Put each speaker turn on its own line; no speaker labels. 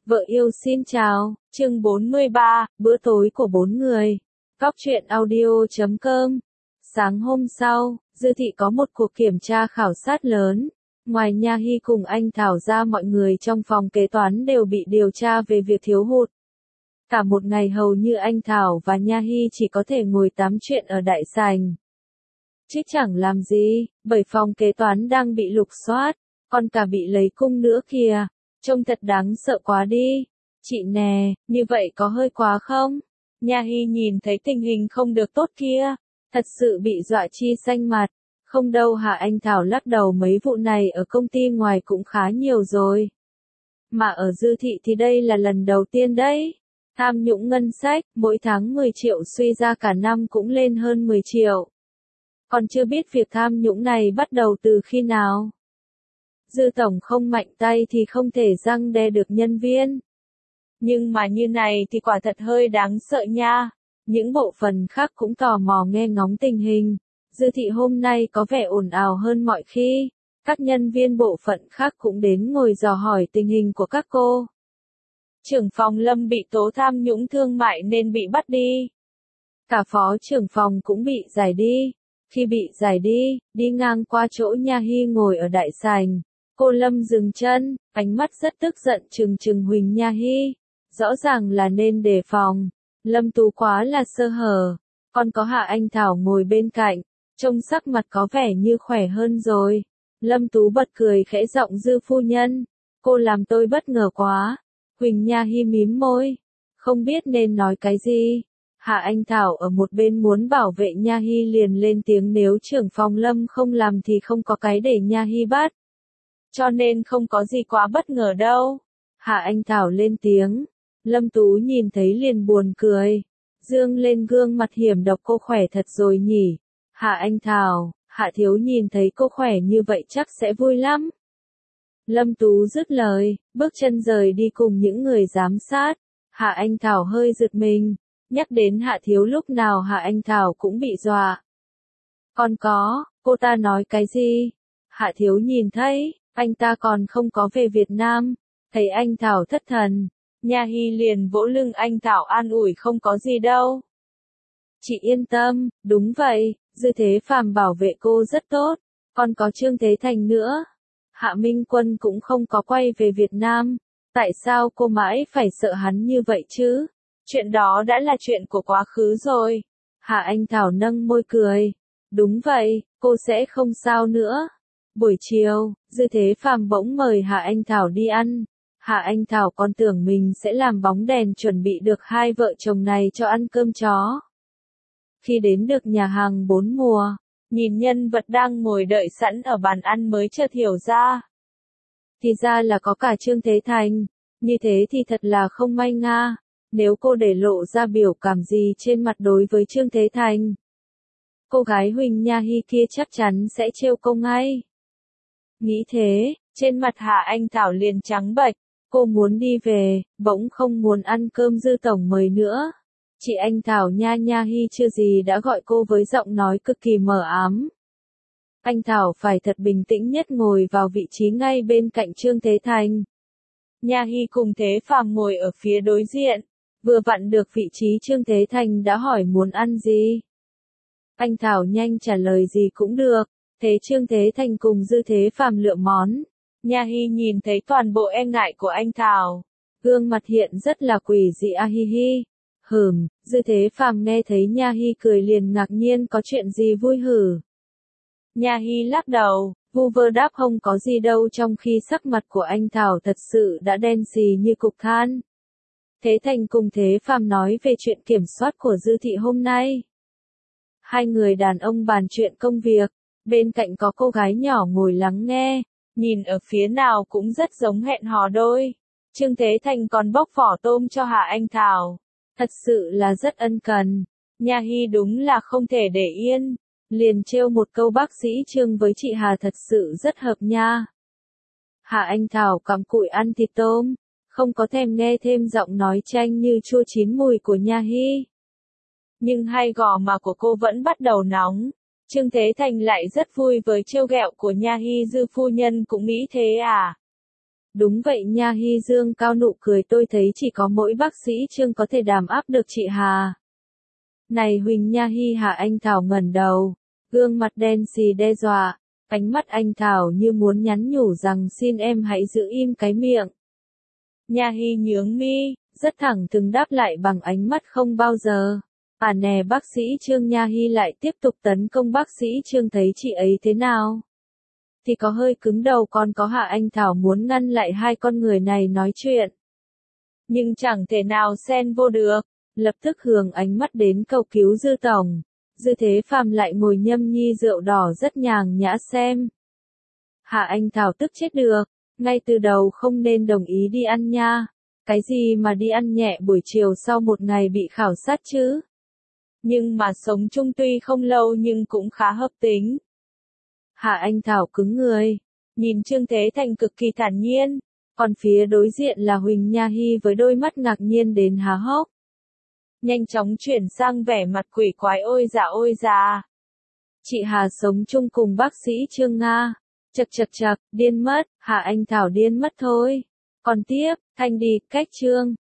Vợ yêu xin chào, chương 43, bữa tối của 4 người. Góc truyện audio.com. Sáng hôm sau, Dư Thị có một cuộc kiểm tra khảo sát lớn. Ngoài Nha Hy cùng anh Thảo ra, mọi người trong phòng kế toán đều bị điều tra về việc thiếu hụt. Cả một ngày hầu như anh Thảo và Nha Hy chỉ có thể ngồi tám chuyện ở đại sảnh. Chứ chẳng làm gì, bởi phòng kế toán đang bị lục soát, còn cả bị lấy cung nữa kìa. Trông thật đáng sợ quá đi. Chị nè, như vậy có hơi quá không? Nha Hy nhìn thấy tình hình không được tốt kia, thật sự bị dọa chi xanh mặt. Không đâu hả, anh Thảo lắc đầu, mấy vụ này ở công ty ngoài cũng khá nhiều rồi. Mà ở Dư Thị thì đây là lần đầu tiên đấy. Tham nhũng ngân sách, mỗi tháng 10 triệu, suy ra cả năm cũng lên hơn 10 triệu. Còn chưa biết việc tham nhũng này bắt đầu từ khi nào. Dư tổng không mạnh tay thì không thể răn đe được nhân viên. Nhưng mà như này thì quả thật hơi đáng sợ nha. Những bộ phận khác cũng tò mò nghe ngóng tình hình. Dư Thị hôm nay có vẻ ồn ào hơn mọi khi. Các nhân viên bộ phận khác cũng đến ngồi dò hỏi tình hình của các cô. Trưởng phòng Lâm bị tố tham nhũng thương mại nên bị bắt đi. Cả phó trưởng phòng cũng bị giải đi. Khi bị giải đi, đi ngang qua chỗ Nha Hy ngồi ở đại sảnh. Cô Lâm dừng chân, ánh mắt rất tức giận trừng Huỳnh Nha Hy. Rõ ràng là nên đề phòng. Lâm Tú quá là sơ hở. Còn có Hạ Anh Thảo ngồi bên cạnh, trông sắc mặt có vẻ như khỏe hơn rồi. Lâm Tú bật cười khẽ, giọng: Dư phu nhân, cô làm tôi bất ngờ quá. Huỳnh Nha Hy mím môi, không biết nên nói cái gì. Hạ Anh Thảo ở một bên muốn bảo vệ Nha Hy liền lên tiếng: nếu trưởng phòng Lâm không làm thì không có cái để Nha Hy bắt. Cho nên không có gì quá bất ngờ đâu. Hạ Anh Thảo lên tiếng. Lâm Tú nhìn thấy liền buồn cười. Dương lên gương mặt hiểm độc: cô khỏe thật rồi nhỉ. Hạ Anh Thảo, Hạ Thiếu nhìn thấy cô khỏe như vậy chắc sẽ vui lắm. Lâm Tú dứt lời, bước chân rời đi cùng những người giám sát. Hạ Anh Thảo hơi giật mình. Nhắc đến Hạ Thiếu lúc nào Hạ Anh Thảo cũng bị dọa. Còn có, cô ta nói cái gì? Hạ Thiếu nhìn thấy, anh ta còn không có về Việt Nam. Thấy anh Thảo thất thần, Nha Hy liền vỗ lưng anh Thảo an ủi: không có gì đâu. Chị yên tâm, đúng vậy, Dư Thế Phàm bảo vệ cô rất tốt. Còn có Trương Thế Thành nữa. Hạ Minh Quân cũng không có quay về Việt Nam. Tại sao cô mãi phải sợ hắn như vậy chứ? Chuyện đó đã là chuyện của quá khứ rồi. Hạ Anh Thảo nâng môi cười. Đúng vậy, cô sẽ không sao nữa. Buổi chiều, Dư Thế Phàm bỗng mời Hạ Anh Thảo đi ăn. Hạ Anh Thảo còn tưởng mình sẽ làm bóng đèn chuẩn bị được hai vợ chồng này cho ăn cơm chó. Khi đến được nhà hàng 4 mùa, nhìn nhân vật đang ngồi đợi sẵn ở bàn ăn mới chợt hiểu ra. Thì ra là có cả Trương Thế Thành. Như thế thì thật là không may nga. Nếu cô để lộ ra biểu cảm gì trên mặt đối với Trương Thế Thành, cô gái Huỳnh Nha Hy kia chắc chắn sẽ trêu cô ngay. Nghĩ thế, trên mặt Hạ Anh Thảo liền trắng bệch. Cô muốn đi về, bỗng không muốn ăn cơm Dư tổng mời nữa. Chị Anh Thảo Nha Hy chưa gì đã gọi cô với giọng nói cực kỳ mờ ám. Anh Thảo phải thật bình tĩnh nhất ngồi vào vị trí ngay bên cạnh Trương Thế Thành. Nha Hy cùng Thế Phàm ngồi ở phía đối diện. Vừa vặn được vị trí, Trương Thế Thành đã hỏi muốn ăn gì. Anh Thảo nhanh trả lời gì cũng được. Thế Trương Thế Thành cùng Dư Thế Phàm lựa món. Nha Hy nhìn thấy toàn bộ e ngại của anh Thảo. Gương mặt hiện rất là quỷ dị. Hi hi. Dư Thế Phàm nghe thấy Nha Hy cười liền ngạc nhiên: có chuyện gì vui hử? Nha Hy lắc đầu, vu vơ đáp: không có gì đâu, trong khi sắc mặt của anh Thảo thật sự đã đen xì như cục than. Thế Thành cùng Thế Phàm nói về chuyện kiểm soát của Dư Thị hôm nay. Hai người đàn ông bàn chuyện công việc, bên cạnh có cô gái nhỏ ngồi lắng nghe, nhìn ở phía nào cũng rất giống hẹn hò đôi. Trương Thế Thành còn bóc vỏ tôm cho Hạ Anh Thảo. Thật sự là rất ân cần. Nha Hy đúng là không thể để yên. Liền trêu một câu: bác sĩ Trương với chị Hà thật sự rất hợp nha. Hạ Anh Thảo cặm cụi ăn thịt tôm, không có thèm nghe thêm giọng nói chanh như chua chín mùi của Nha Hy. Nhưng hai gò má của cô vẫn bắt đầu nóng. Trương Thế Thành lại rất vui với trêu ghẹo của Nha Hy: Dư phu nhân cũng nghĩ thế à? Đúng vậy nha, Hy Dương cao nụ cười, tôi thấy chỉ có mỗi bác sĩ Trương có thể đàm áp được chị Hà. Này Huỳnh Nha Hy, Hà Anh Thảo ngẩng đầu, gương mặt đen xì đe dọa, ánh mắt anh Thảo như muốn nhắn nhủ rằng xin em hãy giữ im cái miệng. Nha Hy nhướng mi, rất thẳng thừng đáp lại bằng ánh mắt không bao giờ. À nè bác sĩ Trương. Nha Hy lại tiếp tục tấn công bác sĩ Trương, thấy chị ấy thế nào? Thì có hơi cứng đầu, còn có Hạ Anh Thảo muốn ngăn lại hai con người này nói chuyện. Nhưng chẳng thể nào xen vô được, lập tức hướng ánh mắt đến cầu cứu Dư Tổng. Dư Thế Phàm lại ngồi nhâm nhi rượu đỏ rất nhàn nhã xem. Hạ Anh Thảo tức chết được, ngay từ đầu không nên đồng ý đi ăn nha. Cái gì mà đi ăn nhẹ buổi chiều sau một ngày bị khảo sát chứ? Nhưng mà sống chung tuy không lâu nhưng cũng khá hợp tính. Hạ Anh Thảo cứng người, nhìn Trương Thế Thành cực kỳ thản nhiên, còn phía đối diện là Huỳnh Nha Hy với đôi mắt ngạc nhiên đến há hốc. Nhanh chóng chuyển sang vẻ mặt quỷ quái, ôi dạ. Chị Hà sống chung cùng bác sĩ Trương Nga. Chật, điên mất, Hạ Anh Thảo điên mất thôi. Còn tiếp, Thanh đi, cách Trương.